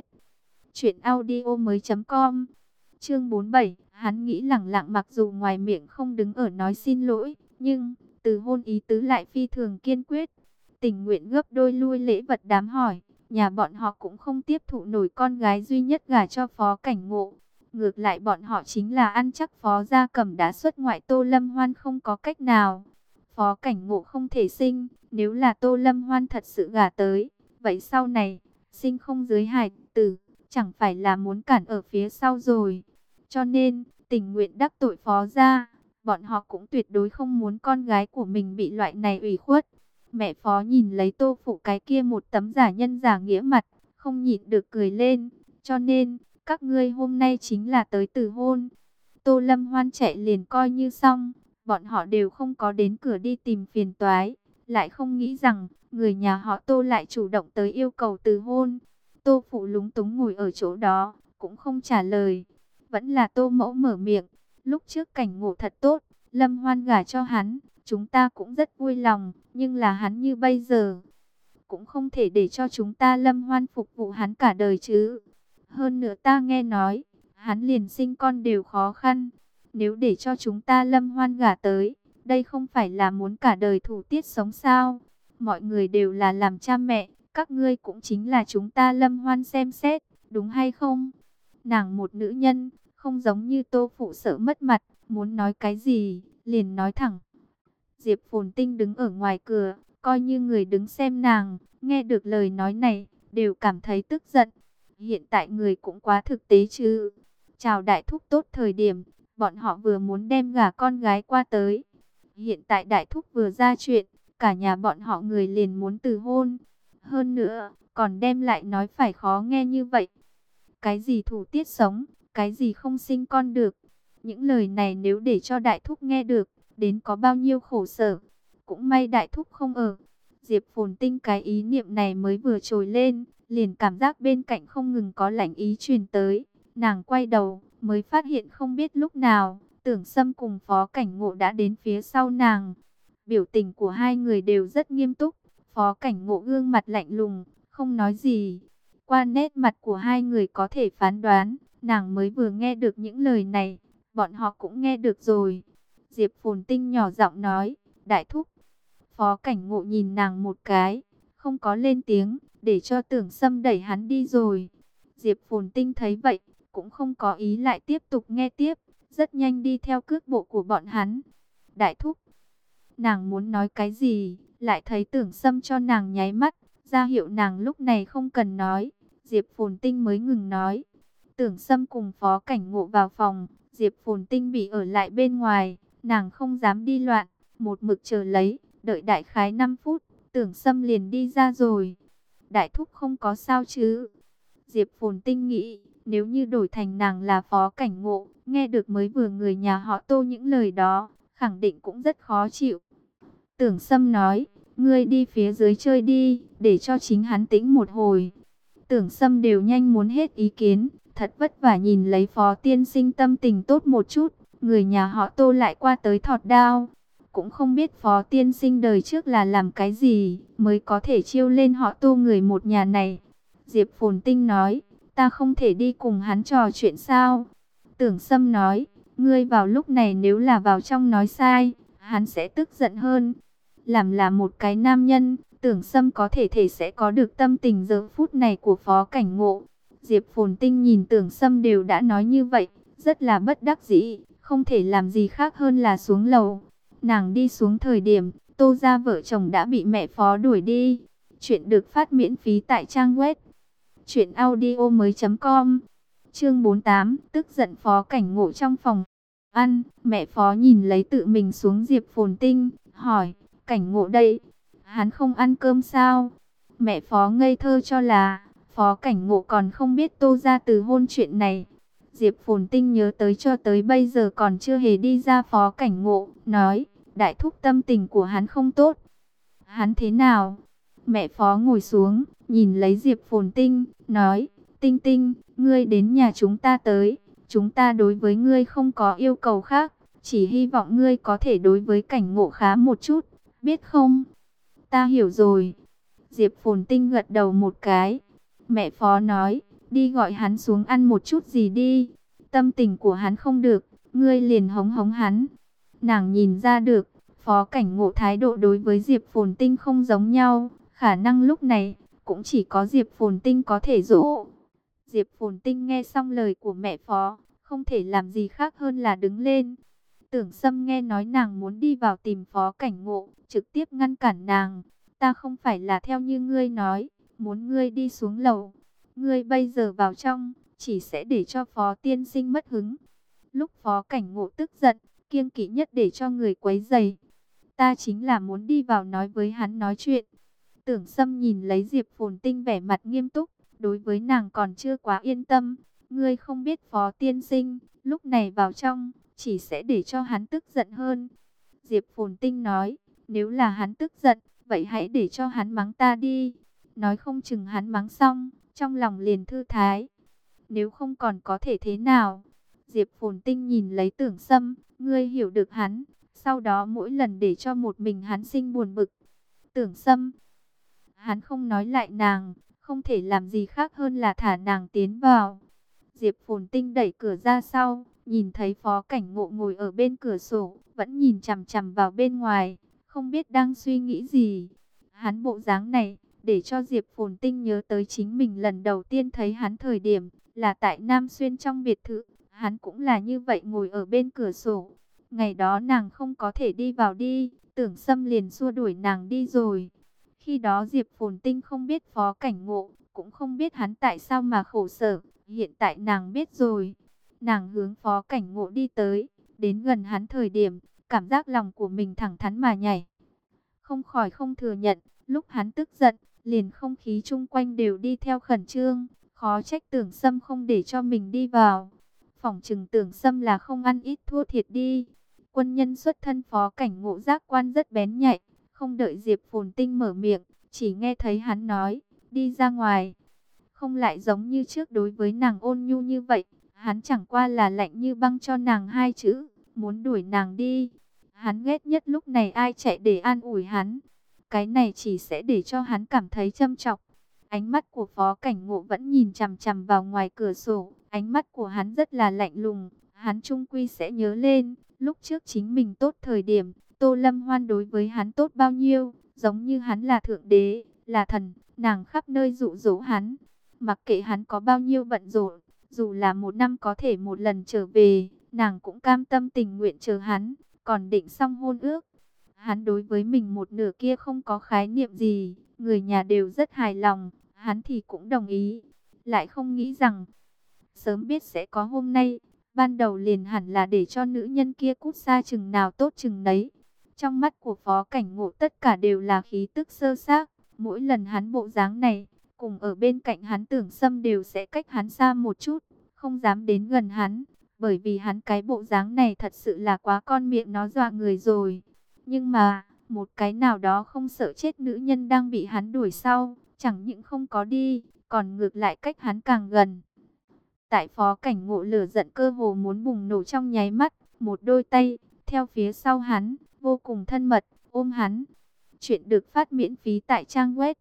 truyệnaudiomoi.com. Chương 47, hắn nghĩ lẳng lặng mặc dù ngoài miệng không đứng ở nói xin lỗi, nhưng từ hôn ý tứ lại phi thường kiên quyết, tình nguyện gấp đôi lui lễ vật đám hỏi. Nhà bọn họ cũng không tiếp thụ nổi con gái duy nhất gả cho Phó Cảnh Ngộ. Ngược lại bọn họ chính là ăn chắc Phó Gia Cẩm đã xuất ngoại, Tô Lâm Hoan không có cách nào. Phó Cảnh Ngộ không thể sinh, nếu là Tô Lâm Hoan thật sự gả tới, vậy sau này, sinh không dưới hài tử, chẳng phải là muốn cản ở phía sau rồi. Cho nên, tình nguyện đắc tội Phó Gia, bọn họ cũng tuyệt đối không muốn con gái của mình bị loại này ủy khuất. Mẹ Phó nhìn lấy Tô Phụ cái kia một tấm giả nhân giả nghĩa mặt, không nhịn được cười lên. Cho nên, các ngươi hôm nay chính là tới từ hôn. Tô Lâm Hoan chạy liền coi như xong, bọn họ đều không có đến cửa đi tìm phiền toái. Lại không nghĩ rằng, người nhà họ Tô lại chủ động tới yêu cầu từ hôn. Tô Phụ lúng túng ngồi ở chỗ đó, cũng không trả lời. Vẫn là Tô Mẫu mở miệng, lúc trước Cảnh Ngộ thật tốt, Lâm Hoan gả cho hắn, chúng ta cũng rất vui lòng, nhưng là hắn như bây giờ, cũng không thể để cho chúng ta Lâm Hoan phục vụ hắn cả đời chứ. Hơn nữa ta nghe nói, hắn liền sinh con đều khó khăn, nếu để cho chúng ta Lâm Hoan gả tới, đây không phải là muốn cả đời thủ tiết sống sao? Mọi người đều là làm cha mẹ, các ngươi cũng chính là chúng ta Lâm Hoan xem xét, đúng hay không? Nàng một nữ nhân, không giống như Tô Phụ sợ mất mặt, muốn nói cái gì, liền nói thẳng. Diệp Phồn Tinh đứng ở ngoài cửa, coi như người đứng xem nàng, nghe được lời nói này, đều cảm thấy tức giận. Hiện tại người cũng quá thực tế chứ. Chào đại thúc tốt thời điểm, bọn họ vừa muốn đem gả con gái qua tới. Hiện tại đại thúc vừa ra chuyện, cả nhà bọn họ người liền muốn từ hôn. Hơn nữa, còn đem lại nói phải khó nghe như vậy. Cái gì thủ tiết sống, cái gì không sinh con được. Những lời này nếu để cho đại thúc nghe được, đến có bao nhiêu khổ sở. Cũng may đại thúc không ở. Diệp Phồn Tinh cái ý niệm này mới vừa trồi lên, liền cảm giác bên cạnh không ngừng có lạnh ý truyền tới. Nàng quay đầu, mới phát hiện không biết lúc nào, Tưởng Sâm cùng Phó Cảnh Ngộ đã đến phía sau nàng. Biểu tình của hai người đều rất nghiêm túc. Phó Cảnh Ngộ gương mặt lạnh lùng, không nói gì. Qua nét mặt của hai người có thể phán đoán, nàng mới vừa nghe được những lời này, bọn họ cũng nghe được rồi. Diệp Phồn Tinh nhỏ giọng nói, đại thúc. Phó Cảnh Ngộ nhìn nàng một cái, không có lên tiếng, để cho Tưởng Sâm đẩy hắn đi rồi. Diệp Phồn Tinh thấy vậy, cũng không có ý lại tiếp tục nghe tiếp, rất nhanh đi theo cước bộ của bọn hắn. Đại thúc, nàng muốn nói cái gì, lại thấy Tưởng Sâm cho nàng nháy mắt, ra hiệu nàng lúc này không cần nói. Diệp Phồn Tinh mới ngừng nói. Tưởng Sâm cùng Phó Cảnh Ngộ vào phòng, Diệp Phồn Tinh bị ở lại bên ngoài, nàng không dám đi loạn, một mực chờ lấy, đợi đại khái 5 phút, Tưởng Sâm liền đi ra rồi. Đại thúc không có sao chứ? Diệp Phồn Tinh nghĩ, nếu như đổi thành nàng là Phó Cảnh Ngộ, nghe được mới vừa người nhà họ Tô những lời đó, khẳng định cũng rất khó chịu. Tưởng Sâm nói, ngươi đi phía dưới chơi đi, để cho chính hắn tĩnh một hồi. Tưởng Sâm đều nhanh muốn hết ý kiến, thật vất vả nhìn lấy Phó tiên sinh tâm tình tốt một chút, người nhà họ Tô lại qua tới thọt đao. Cũng không biết Phó tiên sinh đời trước là làm cái gì, mới có thể chiêu lên họ Tô người một nhà này. Diệp Phồn Tinh nói, ta không thể đi cùng hắn trò chuyện sao? Tưởng Sâm nói, ngươi vào lúc này nếu là vào trong nói sai, hắn sẽ tức giận hơn. Làm là một cái nam nhân, Tưởng Sâm có thể sẽ có được tâm tình giờ phút này của Phó Cảnh Ngộ. Diệp Phồn Tinh nhìn Tưởng Sâm đều đã nói như vậy, rất là bất đắc dĩ, không thể làm gì khác hơn là xuống lầu. Nàng đi xuống thời điểm, Tô gia vợ chồng đã bị mẹ Phó đuổi đi. Chuyện được phát miễn phí tại trang web truyệnaudiomoi.com. Chương 48, tức giận Phó Cảnh Ngộ trong phòng ăn. Mẹ Phó nhìn lấy tự mình xuống Diệp Phồn Tinh, hỏi, Cảnh Ngộ đây, hắn không ăn cơm sao? Mẹ Phó ngây thơ cho là Phó Cảnh Ngộ còn không biết Tô gia từ hôn chuyện này. Diệp Phồn Tinh nhớ tới cho tới bây giờ còn chưa hề đi ra Phó Cảnh Ngộ, nói, đại thúc tâm tình của hắn không tốt. Hắn thế nào? Mẹ Phó ngồi xuống, nhìn lấy Diệp Phồn Tinh, nói, Tinh Tinh, ngươi đến nhà chúng ta tới, chúng ta đối với ngươi không có yêu cầu khác, chỉ hy vọng ngươi có thể đối với Cảnh Ngộ khá một chút, biết không? Ta hiểu rồi. Diệp Phồn Tinh gật đầu một cái. Mẹ Phó nói, đi gọi hắn xuống ăn một chút gì đi. Tâm tình của hắn không được, ngươi liền hống hống hắn. Nàng nhìn ra được, Phó Cảnh Ngộ thái độ đối với Diệp Phồn Tinh không giống nhau. Khả năng lúc này, cũng chỉ có Diệp Phồn Tinh có thể dỗ. Diệp Phồn Tinh nghe xong lời của mẹ Phó, không thể làm gì khác hơn là đứng lên. Tưởng Sâm nghe nói nàng muốn đi vào tìm Phó Cảnh Ngộ, trực tiếp ngăn cản nàng. Ta không phải là theo như ngươi nói, muốn ngươi đi xuống lầu. Ngươi bây giờ vào trong, chỉ sẽ để cho Phó tiên sinh mất hứng. Lúc Phó Cảnh Ngộ tức giận, kiêng kỵ nhất để cho người quấy rầy. Ta chính là muốn đi vào nói với hắn nói chuyện. Tưởng Sâm nhìn lấy Diệp Phồn Tinh vẻ mặt nghiêm túc, đối với nàng còn chưa quá yên tâm. Ngươi không biết Phó tiên sinh, lúc này vào trong, chỉ sẽ để cho hắn tức giận hơn. Diệp Phồn Tinh nói, nếu là hắn tức giận, vậy hãy để cho hắn mắng ta đi. Nói không chừng hắn mắng xong, trong lòng liền thư thái. nếu không còn có thể thế nào? Diệp Phồn Tinh nhìn lấy Tưởng Sâm, ngươi hiểu được hắn, sau đó mỗi lần để cho một mình hắn sinh buồn bực. Tưởng Sâm, hắn không nói lại nàng, không thể làm gì khác hơn là thả nàng tiến vào. Diệp Phồn Tinh đẩy cửa ra sau, nhìn thấy Phó Cảnh Ngộ ngồi ở bên cửa sổ, vẫn nhìn chằm chằm vào bên ngoài, không biết đang suy nghĩ gì. Hắn bộ dáng này, để cho Diệp Phồn Tinh nhớ tới chính mình lần đầu tiên thấy hắn thời điểm, là tại Nam Xuyên trong biệt thự, hắn cũng là như vậy ngồi ở bên cửa sổ. Ngày đó nàng không có thể đi vào đi, Tưởng Sâm liền xua đuổi nàng đi rồi. Khi đó Diệp Phồn Tinh không biết Phó Cảnh Ngộ, cũng không biết hắn tại sao mà khổ sở, hiện tại nàng biết rồi. Nàng hướng Phó Cảnh Ngộ đi tới, đến gần hắn thời điểm, cảm giác lòng của mình thẳng thắn mà nhảy. Không khỏi không thừa nhận, lúc hắn tức giận, liền không khí chung quanh đều đi theo khẩn trương, khó trách Tưởng Sâm không để cho mình đi vào. Phỏng chừng Tưởng Sâm là không ăn ít thua thiệt đi. Quân nhân xuất thân Phó Cảnh Ngộ giác quan rất bén nhạy, không đợi Diệp Phồn Tinh mở miệng, chỉ nghe thấy hắn nói, đi ra ngoài. Không lại giống như trước đối với nàng ôn nhu như vậy, hắn chẳng qua là lạnh như băng cho nàng hai chữ, muốn đuổi nàng đi. Hắn ghét nhất lúc này ai chạy để an ủi hắn. Cái này chỉ sẽ để cho hắn cảm thấy châm chọc. Ánh mắt của Phó Cảnh Ngộ vẫn nhìn chằm chằm vào ngoài cửa sổ. Ánh mắt của hắn rất là lạnh lùng. Hắn chung quy sẽ nhớ lên, lúc trước chính mình tốt thời điểm, Tô Lâm Hoan đối với hắn tốt bao nhiêu. Giống như hắn là thượng đế, là thần, nàng khắp nơi dụ dỗ hắn. Mặc kệ hắn có bao nhiêu bận rộn, dù là một năm có thể một lần trở về, nàng cũng cam tâm tình nguyện chờ hắn. Còn định xong hôn ước, hắn đối với mình một nửa kia không có khái niệm gì, người nhà đều rất hài lòng, hắn thì cũng đồng ý. Lại không nghĩ rằng, sớm biết sẽ có hôm nay, ban đầu liền hẳn là để cho nữ nhân kia cút xa chừng nào tốt chừng nấy. Trong mắt của Phó Cảnh Ngộ tất cả đều là khí tức sơ xác, mỗi lần hắn bộ dáng này, cùng ở bên cạnh hắn Tưởng Sâm đều sẽ cách hắn xa một chút, không dám đến gần hắn. Bởi vì hắn cái bộ dáng này thật sự là quá con miệng nó dọa người rồi. Nhưng mà, một cái nào đó không sợ chết nữ nhân đang bị hắn đuổi sau, chẳng những không có đi, còn ngược lại cách hắn càng gần. Tại Phó Cảnh Ngộ lửa giận cơ hồ muốn bùng nổ trong nháy mắt, một đôi tay, theo phía sau hắn, vô cùng thân mật, ôm hắn. Chuyện được phát miễn phí tại trang web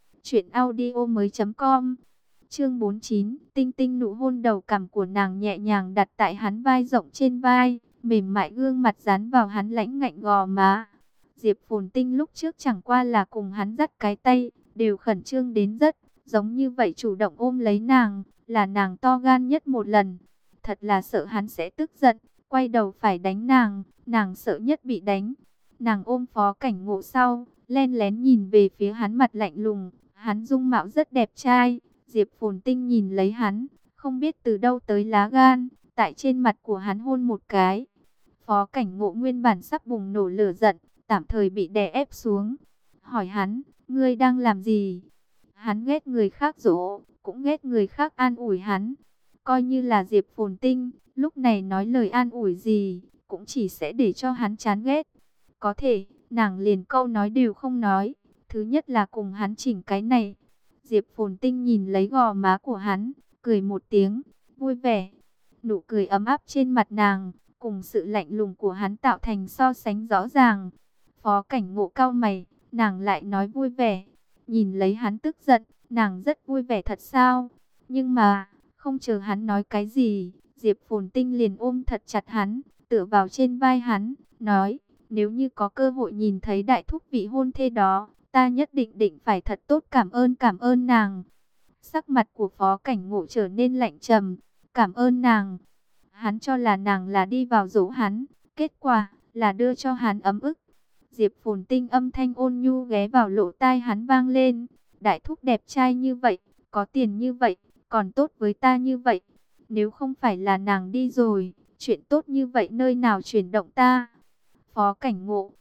truyệnaudiomoi.com. Chương 49, Tinh Tinh nụ hôn đầu cằm của nàng nhẹ nhàng đặt tại hắn vai rộng trên vai, mềm mại gương mặt dán vào hắn lãnh ngạnh gò má. Diệp Phồn Tinh lúc trước chẳng qua là cùng hắn dắt cái tay, đều khẩn trương đến rất, giống như vậy chủ động ôm lấy nàng, là nàng to gan nhất một lần. Thật là sợ hắn sẽ tức giận, quay đầu phải đánh nàng sợ nhất bị đánh. Nàng ôm Phó Cảnh Ngộ sau, len lén nhìn về phía hắn mặt lạnh lùng, hắn dung mạo rất đẹp trai. Diệp Phồn Tinh nhìn lấy hắn, không biết từ đâu tới lá gan, tại trên mặt của hắn hôn một cái. Phó Cảnh Ngộ nguyên bản sắp bùng nổ lửa giận, tạm thời bị đè ép xuống. Hỏi hắn, ngươi đang làm gì? Hắn ghét người khác dỗ, cũng ghét người khác an ủi hắn. Coi như là Diệp Phồn Tinh, lúc này nói lời an ủi gì, cũng chỉ sẽ để cho hắn chán ghét. Có thể, nàng liền câu nói đều không nói. Thứ nhất là cùng hắn chỉnh cái này. Diệp Phồn Tinh nhìn lấy gò má của hắn, cười một tiếng, vui vẻ. Nụ cười ấm áp trên mặt nàng, cùng sự lạnh lùng của hắn tạo thành so sánh rõ ràng. Phó Cảnh Ngộ cau mày, nàng lại nói vui vẻ. Nhìn lấy hắn tức giận, nàng rất vui vẻ thật sao? Nhưng mà, không chờ hắn nói cái gì, Diệp Phồn Tinh liền ôm thật chặt hắn, tựa vào trên vai hắn, nói, nếu như có cơ hội nhìn thấy đại thúc vị hôn thê đó, ta nhất định phải thật tốt cảm ơn nàng. Sắc mặt của Phó Cảnh Ngộ trở nên lạnh trầm, cảm ơn nàng. Hắn cho là nàng là đi vào dỗ hắn, kết quả là đưa cho hắn ấm ức. Diệp Phồn Tinh âm thanh ôn nhu ghé vào lỗ tai hắn vang lên, đại thúc đẹp trai như vậy, có tiền như vậy, còn tốt với ta như vậy. Nếu không phải là nàng đi rồi, chuyện tốt như vậy nơi nào chuyển động ta. Phó Cảnh Ngộ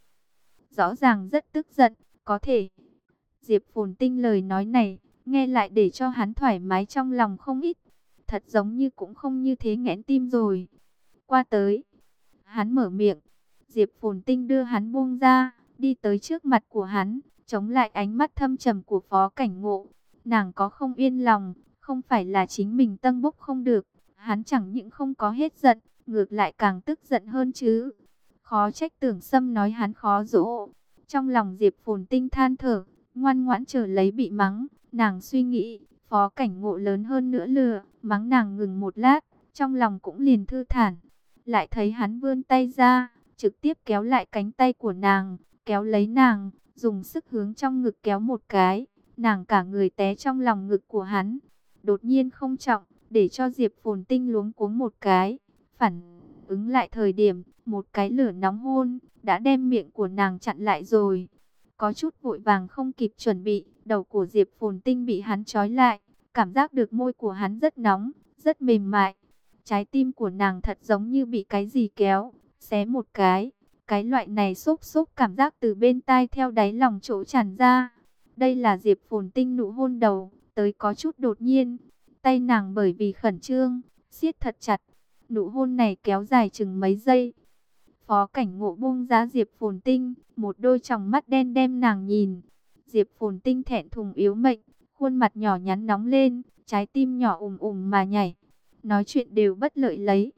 rõ ràng rất tức giận, có thể. Diệp Phồn Tinh lời nói này, nghe lại để cho hắn thoải mái trong lòng không ít. Thật giống như cũng không như thế nghẽn tim rồi. Qua tới, hắn mở miệng. Diệp Phồn Tinh đưa hắn buông ra, đi tới trước mặt của hắn, chống lại ánh mắt thâm trầm của Phó Cảnh Ngộ. Nàng có không yên lòng, Không phải là chính mình tâng bốc không được, hắn chẳng những không có hết giận, ngược lại càng tức giận hơn chứ. Khó trách Tưởng Sâm nói hắn khó dỗ. Trong lòng Diệp Phồn Tinh than thở, ngoan ngoãn chờ lấy bị mắng. Nàng suy nghĩ, Phó Cảnh Ngộ lớn hơn nữa lừa, mắng nàng ngừng một lát, trong lòng cũng liền thư thản. Lại thấy hắn vươn tay ra, trực tiếp kéo lại cánh tay của nàng, kéo lấy nàng, dùng sức hướng trong ngực kéo một cái. Nàng cả người té trong lòng ngực của hắn. Đột nhiên không trọng, để cho Diệp Phồn Tinh luống cuống một cái. Phản ứng lại thời điểm, một cái lửa nóng hôn, đã đem miệng của nàng chặn lại rồi. Có chút vội vàng không kịp chuẩn bị, đầu của Diệp Phồn Tinh bị hắn trói lại. Cảm giác được môi của hắn rất nóng, rất mềm mại. Trái tim của nàng thật giống như bị cái gì kéo, xé một cái. Cái loại này xúc xúc cảm giác từ bên tai theo đáy lòng chỗ tràn ra. Đây là Diệp Phồn Tinh nụ hôn đầu, tới có chút đột nhiên. Tay nàng bởi vì khẩn trương, siết thật chặt. Nụ hôn này kéo dài chừng mấy giây. Phó Cảnh Ngộ buông ra Diệp Phồn Tinh, một đôi tròng mắt đen đem nàng nhìn. Diệp Phồn Tinh thẹn thùng yếu mệnh, khuôn mặt nhỏ nhắn nóng lên, trái tim nhỏ mà nhảy. Nói chuyện đều bất lợi lấy.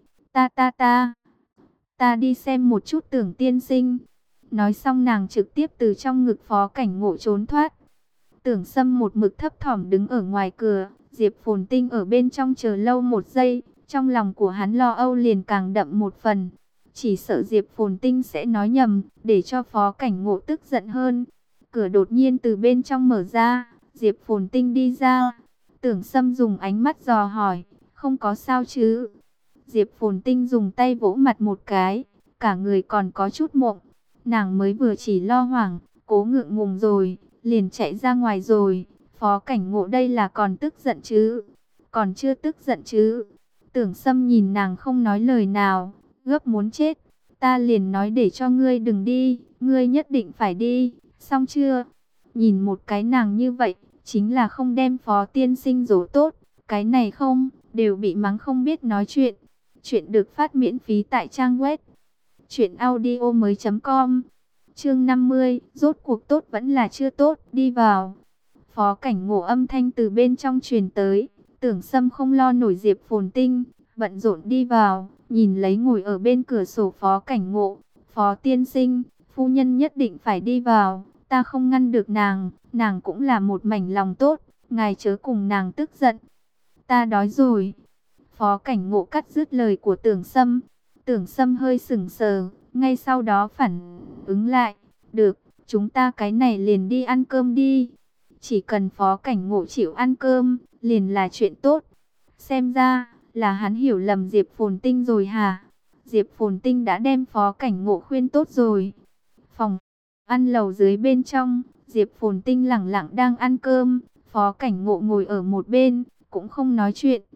Ta đi xem một chút Tưởng tiên sinh. Nói xong nàng trực tiếp từ trong ngực Phó Cảnh Ngộ trốn thoát. Tưởng Sâm một mực thấp thỏm đứng ở ngoài cửa, Diệp Phồn Tinh ở bên trong chờ lâu một giây, trong lòng của hắn lo âu liền càng đậm một phần. Chỉ sợ Diệp Phồn Tinh sẽ nói nhầm, để cho Phó Cảnh Ngộ tức giận hơn. Cửa đột nhiên từ bên trong mở ra, Diệp Phồn Tinh đi ra. Tưởng Sâm dùng ánh mắt dò hỏi, không có sao chứ? Diệp Phồn Tinh dùng tay vỗ mặt một cái, cả người còn có chút mộng. Nàng mới vừa chỉ lo hoảng, cố ngượng ngùng rồi, liền chạy ra ngoài rồi. Phó Cảnh Ngộ đây là còn tức giận chứ? Còn chưa tức giận chứ? Tưởng Sâm nhìn nàng không nói lời nào, gấp muốn chết. Ta liền nói để cho ngươi đừng đi, ngươi nhất định phải đi, xong chưa? Nhìn một cái nàng như vậy, chính là không đem Phó tiên sinh dỗ tốt. Cái này không, đều bị mắng không biết nói chuyện. Chuyện được phát miễn phí tại trang web truyệnaudiomoi.com. Chương 50, rốt cuộc tốt vẫn là chưa tốt, đi vào. Phó Cảnh Ngộ âm thanh từ bên trong truyền tới, Tưởng Sâm không lo nổi Diệp Phồn Tinh, bận rộn đi vào, nhìn lấy ngồi ở bên cửa sổ Phó Cảnh Ngộ. Phó tiên sinh, phu nhân nhất định phải đi vào, ta không ngăn được nàng cũng là một mảnh lòng tốt, ngài chớ cùng nàng tức giận. Ta đói rồi. Phó Cảnh Ngộ cắt dứt lời của Tưởng Sâm. Tưởng Sâm hơi sững sờ, ngay sau đó phản ứng lại. Được, chúng ta cái này liền đi ăn cơm đi. Chỉ cần Phó Cảnh Ngộ chịu ăn cơm, liền là chuyện tốt. Xem ra, là hắn hiểu lầm Diệp Phồn Tinh rồi hả? Diệp Phồn Tinh đã đem Phó Cảnh Ngộ khuyên tốt rồi. Phòng ăn lầu dưới bên trong, Diệp Phồn Tinh lẳng lặng đang ăn cơm. Phó Cảnh Ngộ ngồi ở một bên, cũng không nói chuyện.